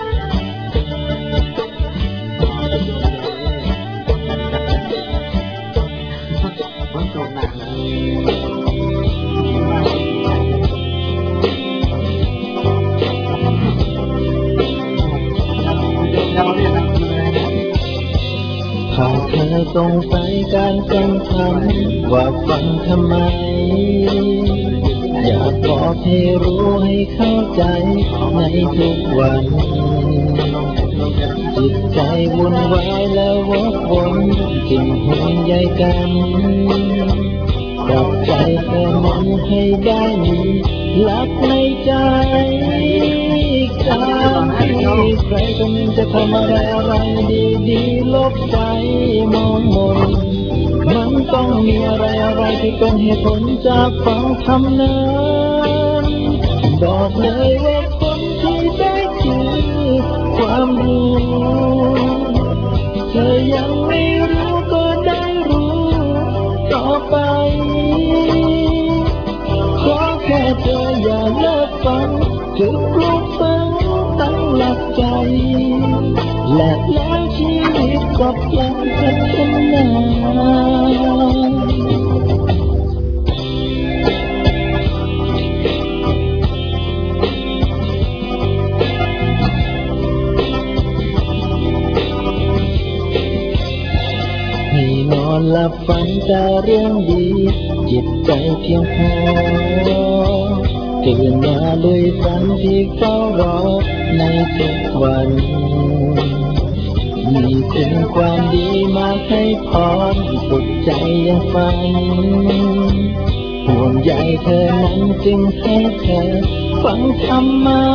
[SPEAKER 1] หากเธอสงสัยการฟังธรรมว่าฟังทำไมอยากขอ
[SPEAKER 3] บอกให้รู้ให้เข้าใจในทุกวันจิตใจวุ่นวายและวกวนจึงห่วงใยกันปรับใจเธอนั้นให้ได้มีหลักในใจการที่ใครคนหนึ่งจะทำอะไรอะไรดีๆลบใจมองมนมันต้องมีอะไรอะไรที่เป็นเหตุผลจากฟังคำนั้นบอกเลยว่าคนที่ได้คือความรู้เธอยังไม่รู้ก็ได้รู้ต่อไปขอแค่เธออย่าเลิกฟังจะปลุกฝังตั้งหลักใจและแล้วชีวิตก็เปลี่ยนพัฒนาให้นอนหลับฝันแต่เรื่องดีจิตใจเพียงพอตื่นมาด้วยฝันที่เฝ้ารอในทุกวันมีคุณความดีมาให้พรปลุกใจยังฝันห่วงใยเธอนั้นจึงให้เธอฟังธรรมะ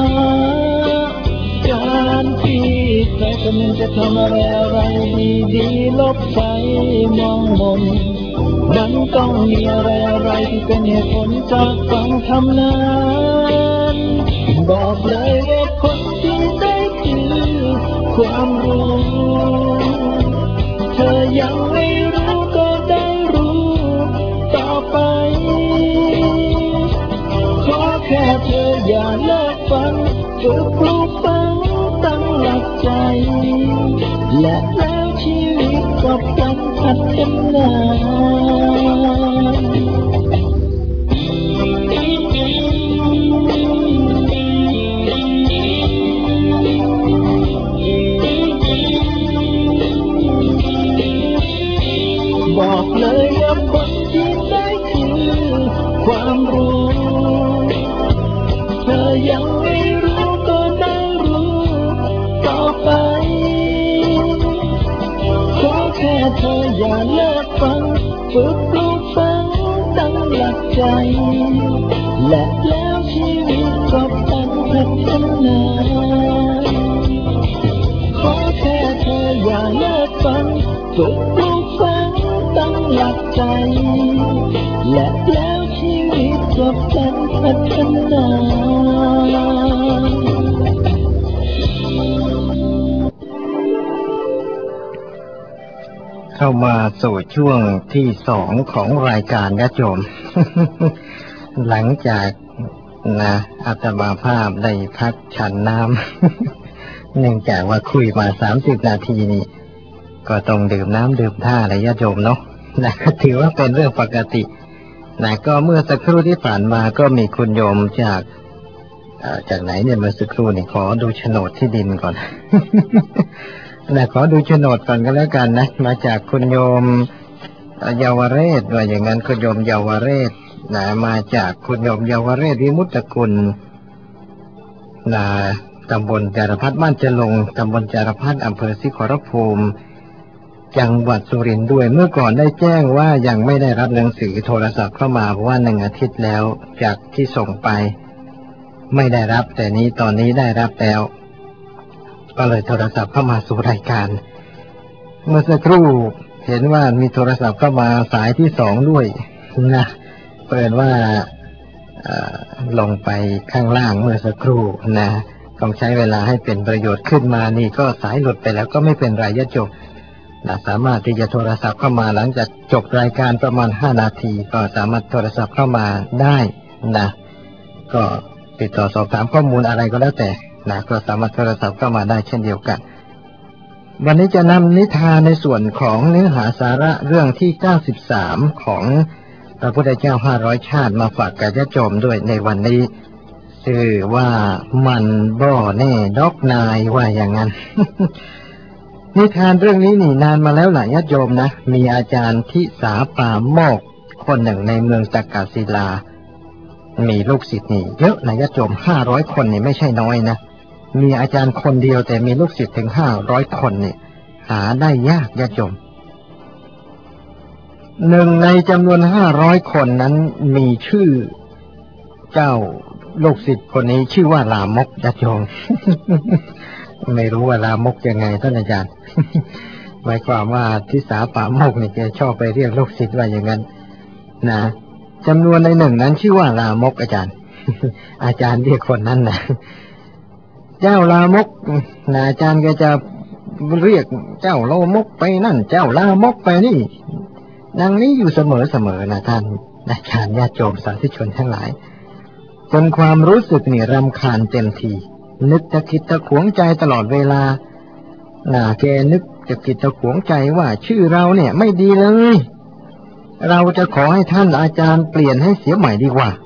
[SPEAKER 3] การที่ใครคนหนึ่งจะทำอะไรอะไรดีๆลบไปมองมนมันต้องมีอะไรอะไรที่เป็นเหตุผลจากฟังธรรมนั้นบอกเลยว่าคนที่ได้คือความรู้เธอยังไม่รู้ก็ได้รู้ต่อไปขอแค่เธออย่าเลิกฟังฝึกปลูกฝังตั้งหลักใจและแล้วชีวิตก็ต้องพัฒนาบอกเลยว่าคนที่ได้คือความรู้เธอยังไม่รู้ก็ได้รู้ต่อไปขอแค่เธออย่าเลิกฟังฝึกปลูกฝังตั้งหลักใจและแล้วชีวิตก็ต้องพัฒนาขอแค่เธออย่าเลิกฟังฝึกปลูกฝังตั้งหลักใจและแล้วชีวิตก็ต้องพัฒนาเข้ามาสู่ช่วงที่สองของรายการญาติโยม หลังจากนะอาตมาภาพได้พักฉันน้ำ เนื่องจากว่าคุยมาสามสิบนาทีนี่ก็ต้องดื่มน้ำดื่มท่าอะไรญาติโยมเนาะนะก็ถือว่าเป็นเรื่องปกตินะก็เมื่อสักครู่ที่ผ่านมาก็มีคุณโยมจากจากไหนเนี่ยเมื่อสักครู่นี่ขอดูโฉนดที่ดินก่อน นะขอดูโฉนดก่อนก็แล้วกันนะมาจากคุณโยมเยาวเรศว่าอย่างนั้นคุณโยมเยาวเรศนะมาจากคุณโยมเยาวเรศวิมุตตกุลนะตำบลจารพัฒน์บ้านเจลงตำบลจารพัฒน์อำเภอสิขรภูมิจังหวัดสุรินทร์ด้วยเมื่อก่อนได้แจ้งว่ายังไม่ได้รับหนังสือโทรศัพท์เข้ามาเพราะว่าหนึ่งอาทิตย์แล้วจากที่ส่งไปไม่ได้รับแต่นี้ตอนนี้ได้รับแล้วก็เลยโทรศัพท์เข้ามาสู่รายการเมื่อสักครู่เห็นว่ามีโทรศัพท์เข้ามาสายที่สองด้วยนะเปิดว่าลงไปข้างล่างเมื่อสักครู่นะต้องใช้เวลาให้เป็นประโยชน์ขึ้นมานี่ก็สายหลุดไปแล้วก็ไม่เป็นไรญาติโยมนะสามารถที่จะโทรศัพท์เข้ามาหลังจากจบรายการประมาณห้านาทีก็สามารถโทรศัพท์เข้ามาได้นะก็ติดต่อสอบถามข้อมูลอะไรก็แล้วแต่นะก็สามารถโทรศัพท์เข้ามาได้เช่นเดียวกันวันนี้จะนำนิทานในส่วนของเนื้อหาสาระเรื่องที่เก้าสิบสามของพระพุทธเจ้าห้าร้อยชาติมาฝากกับญาติโยมด้วยในวันนี้ชื่อว่ามันบ่แน่ดอกนายว่าอย่างนั้น นิทานเรื่องนี้นี่นานมาแล้วหลายญาติโยมนะมีอาจารย์ทิสาปาโมกข์คนหนึ่งในเมืองตากศิลามีลูกศิษย์นี่เยอะนะญาติโยมห้าร้อยคนนี่ไม่ใช่น้อยนะมีอาจารย์คนเดียวแต่มีลูกศิษย์ถึงห้าร้อยคนนี่หาได้ยากญาติโยมหนึ่งในจำนวนห้าร้อยคนนั้นมีชื่อเจ้าลูกศิษย์คนนี้ชื่อว่าลามกญาติโยม ไม่รู้ว่าลามกยังไงท่านอาจารย์ หมายความว่าทิสาปามกนี่แกชอบไปเรียกลูกศิษย์ว่าอย่างนั้นนะจำนวนในหนึ่งนั้นชื่อว่าลามกอาจารย์ อาจารย์เรียกคนนั้นนะเจ้าลามกนะอาจารย์ก็จะเรียกเจ้าโลมกไปนั่นเจ้าลามกไปนี่ดังนี้อยู่เสมอเสมอนะท่านอาจารย์ญาติโยมสาธุชนทั้งหลายจนความรู้สึกนี่รำคาญเต็มทีนึกตะคิดตะขวงใจตลอดเวลาน่าแกนึกตะคิดตะขวงใจว่าชื่อเราเนี่ยไม่ดีเลยเราจะขอให้ท่านอาจารย์เปลี่ยนให้เสียใหม่ดีกว่า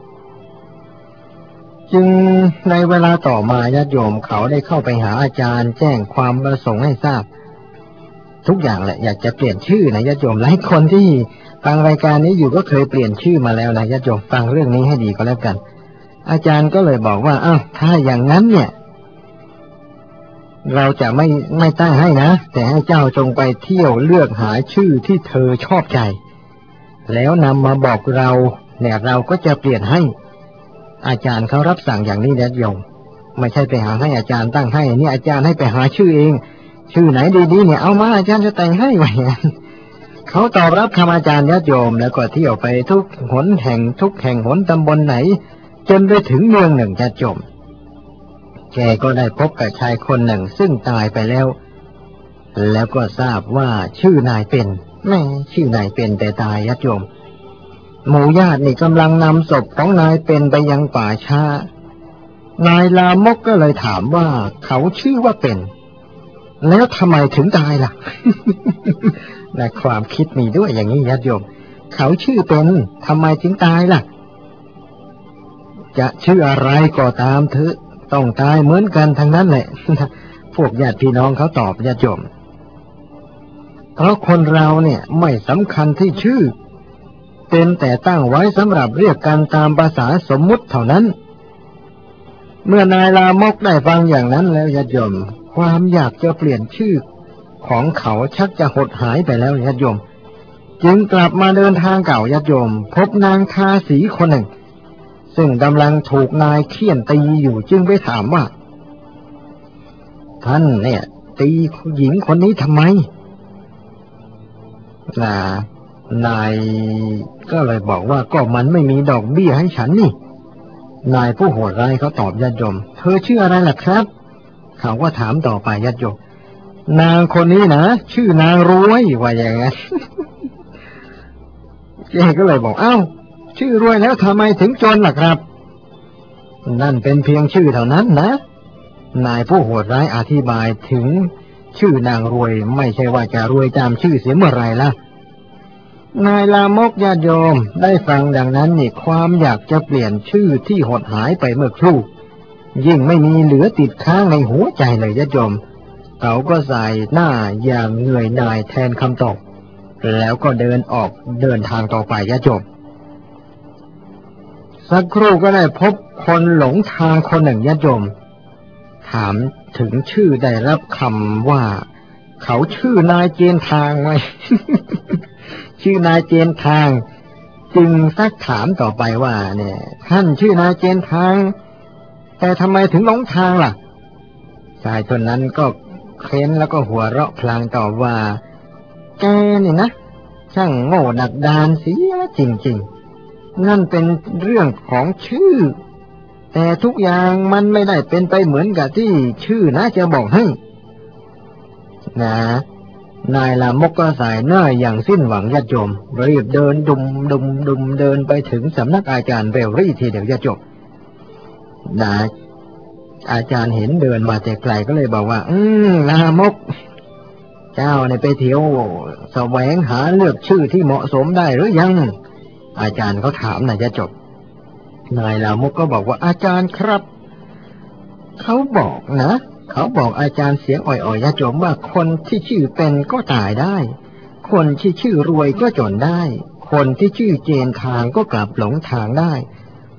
[SPEAKER 3] จึงในเวลาต่อมาญาติโยมเขาได้เข้าไปหาอาจารย์แจ้งความประสงค์ให้ทราบทุกอย่างแหละอยากจะเปลี่ยนชื่อนะญาติโยมหลายคนที่ฟังรายการนี้อยู่ก็เคยเปลี่ยนชื่อมาแล้วนะญาติโยมฟังเรื่องนี้ให้ดีก็แล้วกันอาจารย์ก็เลยบอกว่าอ้าวถ้าอย่างนั้นเนี่ยเราจะไม่ไม่ตั้งให้นะแต่ให้เจ้าจงไปเที่ยวเลือกหาชื่อที่เธอชอบใจแล้วนำมาบอกเราเนี่ยเราก็จะเปลี่ยนให้อาจารย์เขารับสั่งอย่างนี้ญาติโยมไม่ใช่ไปหาให้อาจารย์ตั้งให้นี่อาจารย์ให้ไปหาชื่อเองชื่อไหนดีๆเนี่ยเอามาอาจารย์จะแต่งให้ไว้เขาตอบรับคำอาจารย์ญาติโยมแล้วก็เที่ยวไปทุกหนแห่งทุกแห่งหนตำบลไหนจนไปถึงเมืองหนึ่งญาติโยมแกก็ได้พบกับชายคนหนึ่งซึ่งตายไปแล้วแล้วก็ทราบว่าชื่อนายเป็นแม่ชื่อนายเป็นแต่ตายญาติโยมหมู่ญาตินี่กำลังนำศพของนายเป็นไปยังป่าช้านายลามกก็เลยถามว่าเขาชื่อว่าเป็นแล้วทำไมถึงตายล่ะ และความคิดมีด้วยอย่างนี้ญาติโยมเขาชื่อเป็นทำไมถึงตายล่ะจะชื่ออะไรก็ตามเถอะต้องตายเหมือนกันทั้งนั้นแหละ พวกญาติพี่น้องเขาตอบญาติโยมเพราะคนเราเนี่ยไม่สำคัญที่ชื่อเป็นแต่ตั้งไว้สำหรับเรียกกันตามภาษาสมมุติเท่านั้นเมื่อนายลามกได้ฟังอย่างนั้นแล้วญาติโยมความอยากจะเปลี่ยนชื่อของเขาชักจะหดหายไปแล้วญาติโยมจึงกลับมาเดินทางเก่าญาติโยมพบนางทาสีคนหนึ่งซึ่งกำลังถูกนายเฆี่ยนตีอยู่จึงไปถามว่าท่านเนี่ยตีหญิงคนนี้ทำไมน่ะนายก็เลยบอกว่าก็มันไม่มีดอกเบี้ยให้ฉันนี่นายผู้โหดร้ายเขาตอบญาติโยมเธอชื่ออะไรล่ะครับเขาก็ถามต่อไปญาติโยมนางคนนี้นะชื่อนางรวยว่าอย่างนั้น แกก็เลยบอกเอ้าชื่อรวยแล้วทำไมถึงจนล่ะครับนั่นเป็นเพียงชื่อเท่านั้นนะนายผู้โหดร้ายอธิบายถึงชื่อนางรวยไม่ใช่ว่าจะรวยตามชื่อเสียเมื่อไรล่ะนายลามกญาติโยมได้ฟังดังนั้นนี่ความอยากจะเปลี่ยนชื่อที่หดหายไปเมื่อครู่ยิ่งไม่มีเหลือติดค้างในหัวใจเลยญาติโยมเขาก็ใส่หน้าอย่างเหนื่อยหน่ายแทนคำตอบแล้วก็เดินออกเดินทางต่อไปญาติโยมสักครู่ก็ได้พบคนหลงทางคนหนึ่งญาติโยมถามถึงชื่อได้รับคำว่าเขาชื่อนายเจนทางไว้ ชื่อนายเจนทางจึงซักถามต่อไปว่าเนี่ยท่านชื่อนายเจนทางแต่ทำไมถึงหลงทางล่ะชายคนนั้นก็เค้นแล้วก็หัวเราะพลางตอบว่าแกนี่นะช่างโง่ดักดานเสียจริงๆนั่นเป็นเรื่องของชื่อแต่ทุกอย่างมันไม่ได้เป็นไปเหมือนกับที่ชื่อนะจะบอกให้นะนายลามกก็สายหน้าอย่างสิ้นหวังญาติโยมรีบเดินดุมดุมดุมเดินไปถึงสำนักอาจารย์เร็วรีทีเดียวญาติโยมนะอาจารย์เห็นเดินมาแต่ไกลก็เลยบอกว่าอืมลามกเจ้าเนี่ยไปเที่ยวแสวงหาเลือกชื่อที่เหมาะสมได้หรือยังอาจารย์เขาถามนะญาติโยมนายลามกก็บอกว่าอาจารย์ครับเขาบอกนะเขาบอกอาจารย์เสียงอ่อยๆญาติโยมว่าคนที่ชื่อเป็นก็ตายได้คนที่ชื่อรวยก็จนได้คนที่ชื่อเจนทางก็กลับหลงทางได้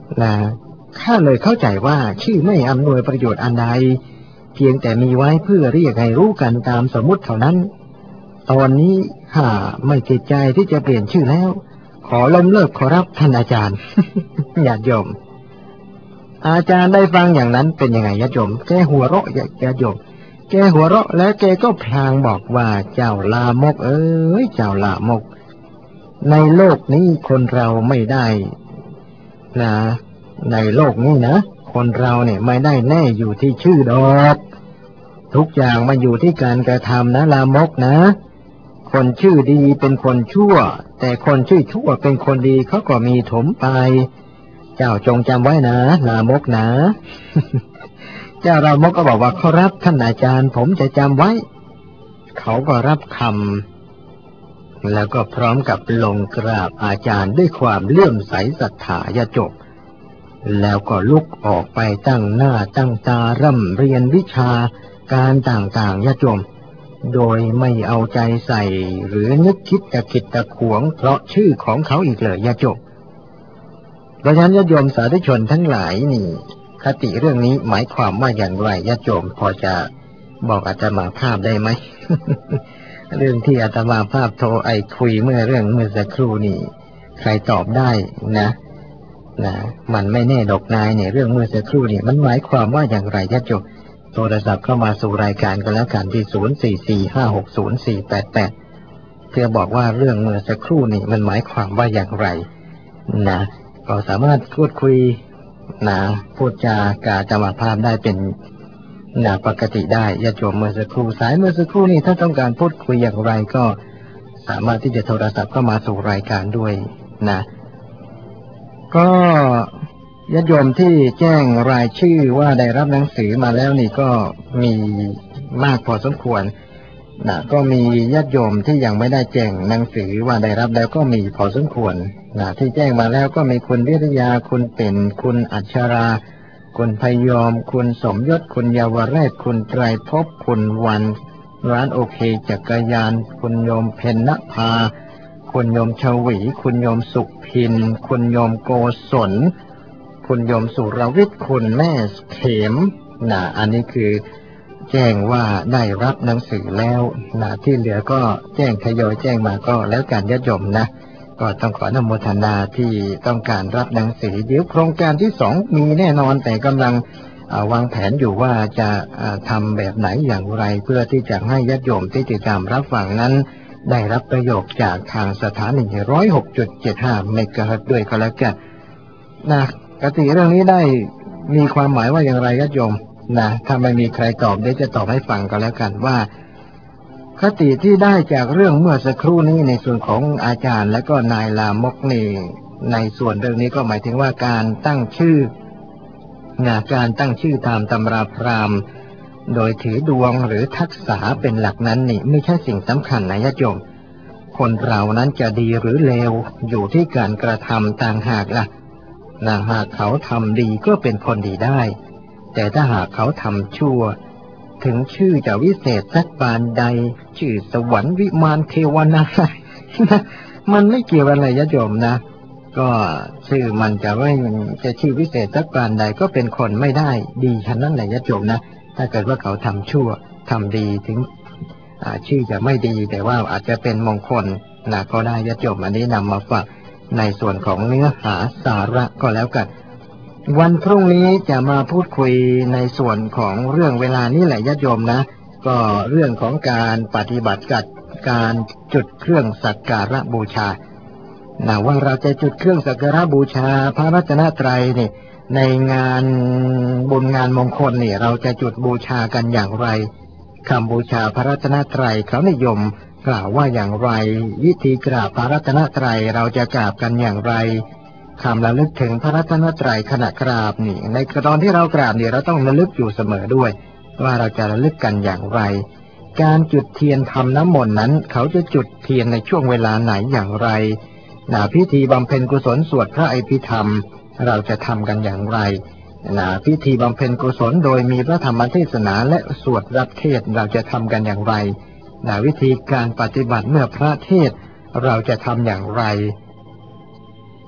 [SPEAKER 3] นะข้าเลยเข้าใจว่าชื่อไม่อำนวยประโยชน์อันใดเพียงแต่มีไว้เพื่อเรียกให้รู้กันตามสมมุติเท่านั้นตอนนี้ข้าไม่ติดใจที่จะเปลี่ยนชื่อแล้วขอล้มเลิกขอรับท่านอาจารย์ ญาติโยมอาจารย์ได้ฟังอย่างนั้นเป็นยังไงญาติโยมแกหัวเราะญาติโยมแกหัวเราะแล้วแกก็พลางบอกว่าเจ้าลามกเอ้ยเจ้าลามกในโลกนี้คนเราไม่ได้นะในโลกนี้นะคนเราเนี่ยไม่ได้แน่อยู่ที่ชื่อดอกทุกอย่างมาอยู่ที่การกระทำนะลามกนะคนชื่อดีเป็นคนชั่วแต่คนชื่อชั่วเป็นคนดีเขาก็มีถมไปเจ้าจงจำไว้นะลามกนะ เจ้าลามกก็บอกว่าขอรับท่านอาจารย์ผมจะจำไว้เขาก็รับคำแล้วก็พร้อมกับลงกราบอาจารย์ด้วยความเลื่อมใสศรัทธาญาจบแล้วก็ลุกออกไปตั้งหน้าตั้งตาร่ำเรียนวิชาการต่างๆญาติโยมโดยไม่เอาใจใส่หรือนึกคิดตะขิดตะขวงเพราะชื่อของเขาอีกเลยญาติโยมเพราะฉะนั้นญาติโยมสาธุชนทั้งหลายนี่คติเรื่องนี้หมายความว่าอย่างไรญาติโยมพอจะบอกอาตมาภาพได้ไหม เรื่องที่อาตมาภาพโทรไอคุยเมื่อเรื่องเมื่อสักครู่นี่ใครตอบได้นะนะมันไม่แน่ดอกนายเนี่ยเรื่องเมื่อสักครู่นี่มันหมายความว่าอย่างไรญาติโยมโทรศัพท์เข้ามาสู่รายการกันแล้วกันที่ศูนย์ สี่ สี่ ห้า หก ศูนย์ สี่ แปด แปดเพื่อบอกว่าเรื่องเมื่อสักครู่นี่มันหมายความว่าอย่างไรนะก็สามารถพูดคุยนะพูดจากาจะมาภาพได้เป็นนะปกติได้ญาติโยมเมื่อสักครู่สายเมื่อสักครู่นี่ถ้าต้องการพูดคุยอย่างไรก็สามารถที่จะโทรศัพท์เข้ามาสู่รายการด้วยนะก็ญาติโยมที่แจ้งรายชื่อว่าได้รับหนังสือมาแล้วนี่ก็มีมากพอสมควรนะก็มีญาติโยมที่ยังไม่ได้แจ้งหนังสือว่าได้รับแล้วก็มีพอสมควรนะที่แจ้งมาแล้วก็มีคุณวิริยาคุณเป็นคุณอัชราคุณพยอมคุณสมยศคุณเยาวเรศคุณไตรภพคุณวันร้านโอเคจักรยานคุณโยมเพ็ญนภาคุณโยมชวีคุณโยมสุพินคุณโยมโกศลคุณโยมสุรวิทย์คุณแม่เขมนะอันนี้คือแจ้งว่าได้รับหนังสือแล้วนะที่เหลือก็แจ้งทยอยแจ้งมาก็แล้วกันญาติโยมนะก็ต้องขออนุโมทนาที่ต้องการรับหนังสือเดี๋ยวโครงการที่สองมีแน่นอนแต่กำลังวางแผนอยู่ว่าจะทำแบบไหนอย่างไรเพื่อที่จะให้ญาติโยมที่ติดตามรับฟังนั้นได้รับประโยชน์จากทางสถานี หนึ่งร้อยหกจุดเจ็ดห้า เมกะเฮิรตซ์ด้วยก็แล้วกันนะกติเรื่องนี้ได้มีความหมายว่าอย่างไรญาติโยมนะถ้าไม่มีใครตอบเดี๋ยวจะตอบให้ฟังก็แล้วกันว่าคติที่ได้จากเรื่องเมื่อสักครู่นี้ในส่วนของอาจารย์และก็นายลามกนี่ในส่วนเรื่องนี้ก็หมายถึงว่าการตั้งชื่อนะการตั้งชื่อตามตำราพราหมณ์โดยถือดวงหรือทักษะเป็นหลักนั้นนี่ไม่ใช่สิ่งสำคัญนะญาติโยมคนเรานั้นจะดีหรือเลวอยู่ที่การกระทำต่างหากล่ะนะหากเขาทำดีก็เป็นคนดีได้แต่ถ้าหากเขาทำชั่วถึงชื่อจะวิเศษสักปานใดชื่อสวรรค์วิมานเทวนา มันไม่เกี่ยวอะไรญาติโยมนะก็ชื่อมันจะไม่จะชื่อวิเศษสักปานใดก็เป็นคนไม่ได้ดีฉะนั้นแหละญาติโยมนะถ้าเกิดว่าเขาทำชั่วทำดีถึงชื่อจะไม่ดีแต่ว่าอาจจะเป็นมงคลนะก็ได้ญาติโยมอันนี้นำมาฝากในส่วนของเนื้อหาสาระก็แล้วกันวันพรุ่งนี้จะมาพูดคุยในส่วนของเรื่องเวลานี้แหละญาติโยมนะก็เรื่องของการปฏิบัติกับการจุดเครื่องสักการะบูชานะว่าเราจะจุดเครื่องสักการะบูชาพระรัตนตรัยนี่ในงานบุญงานมงคลนี่เราจะจุดบูชากันอย่างไรคำบูชาพระรัตนตรัยเขานิยมกล่าวว่าอย่างไรวิธีกราบพระรัตนตรัยเราจะกราบกันอย่างไรคำระลึกถึงพระรัตนตรัยขณะกราบนี่ในตอนที่เรากราบเนี่ยเราต้องระลึกอยู่เสมอด้วยว่าเราจะระลึกกันอย่างไรการจุดเทียนทำน้ำมนต์นั้นเขาจะจุดเทียนในช่วงเวลาไหนอย่างไรนะพิธีบำเพ็ญกุศลสวดพระอภิธรรมเราจะทำกันอย่างไรนะพิธีบำเพ็ญกุศลโดยมีพระธรรมเทศนาและสวดรับเทศเราจะทำกันอย่างไรนะวิธีการปฏิบัติเมื่อพระเทศเราจะทำอย่างไร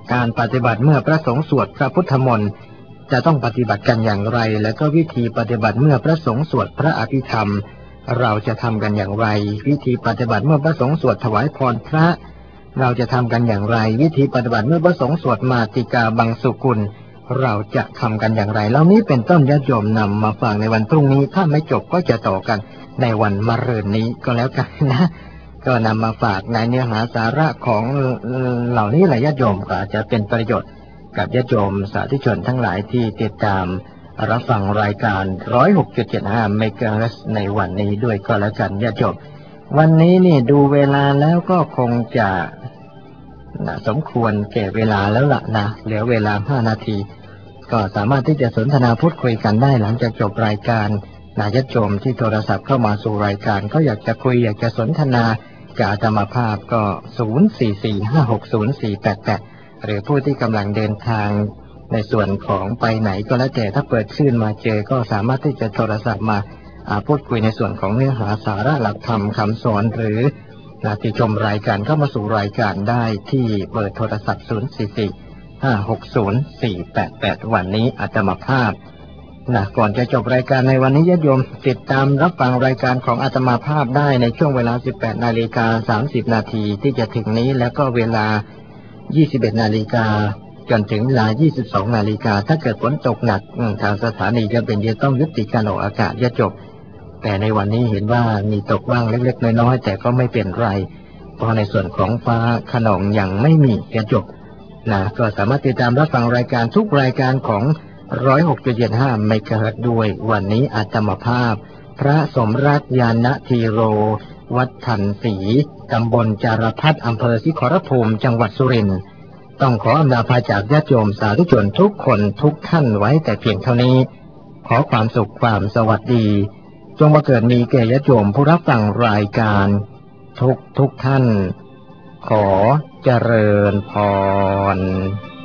[SPEAKER 3] การปฏิบัติเมื่อพระสงฆ์สวดพระพุทธมนต์จะต้องปฏิบัติกันอย่างไรและก็วิธีปฏิบัติเมื่อพระสงฆ์สวดพระอภิธรรมเราจะทำกันอย่างไรวิธีปฏิบัติเมื่อพระสงฆ์สวดถวายพรพระเราจะทำกันอย่างไรวิธีปฏิบัติเมื่อพระสงฆ์สวดมาติกาบังสุกุลเราจะทำกันอย่างไรเหล่านี้เป็นต้นญาติโยมนำมาฟังในวันพรุ่งนี้ถ้าไม่จบก็จะต่อกันในวันมะรืนนี้ก็แล้วกันนะก็นำมาฝากในเนื้อหาสาระของเหล่านี้แหละญาติโยมก็อาจจะเป็นประโยชน์กับญาติโยมสาธุชนทั้งหลายที่ติดตามรับฟังรายการ หนึ่งร้อยหกจุดเจ็ดห้า เมกะเฮิรตซ์ในวันนี้ด้วยก็แล้วกันญาติโยมวันนี้นี่ดูเวลาแล้วก็คงจะสมควรแก่เวลาแล้วล่ะนะเหลือเวลาห้านาทีก็สามารถที่จะสนทนาพูดคุยกันได้หลังจากจบรายการญาติโยมที่โทรศัพท์เข้ามาสู่รายการก็อยากจะคุยอยากจะสนทนากับอาตมาภาพก็ศูนย์ สี่ สี่ ห้า หก ศูนย์ สี่ แปด แปดหรือผู้ที่กำลังเดินทางในส่วนของไปไหนก็แล้วแต่ถ้าเปิดคลื่นมาเจอก็สามารถที่จะโทรศัพท์มาพูดคุยในส่วนของเนื้อหาสาระหลักธรรมคำสอนหรือติชมรายการเข้ามาสู่รายการได้ที่เบอร์โทรศัพท์ศูนย์ สี่ สี่ ห้า หก ศูนย์ สี่ แปด แปดวันนี้อาตมาภาพนะก่อนจะจบรายการในวันนี้ญาติโยมติดตามรับฟังรายการของอาตมาภาพได้ในช่วงเวลา สิบแปดนาฬิกาสามสิบนาทีที่จะถึงนี้แล้วก็เวลา ยี่สิบเอ็ดนาฬิกาจนถึงเวลา ยี่สิบสองนาฬิกาถ้าเกิดฝนตกหนักทางสถานีจำเป็นจะต้องยุติการออกอากาศญาติโยมแต่ในวันนี้เห็นว่ามีตกบ้างเล็กๆน้อยๆแต่ก็ไม่เป็นไรเพราะในส่วนของฟ้าขนองยังไม่มีญาติโยมนะก็สามารถติดตามรับฟังรายการทุกรายการของ หนึ่งร้อยหกจุดเจ็ดห้า เมกะเฮิรตซ์ด้วยวันนี้อาตมาภาพพระสมรักยานธีโรวัดทันศรีตำบลจารพัฒน์อำเภอศรีขอรภูมิจังหวัดสุรินทร์ต้องขออำลาพาจากญาติโยมสาธุชนทุกคนทุกท่านไว้แต่เพียงเท่านี้ขอความสุขความสวัสดีจงบังเกิดมีแก่ญาติโยมผู้รับฟังรายการทุกทุกท่านขอเจริญพร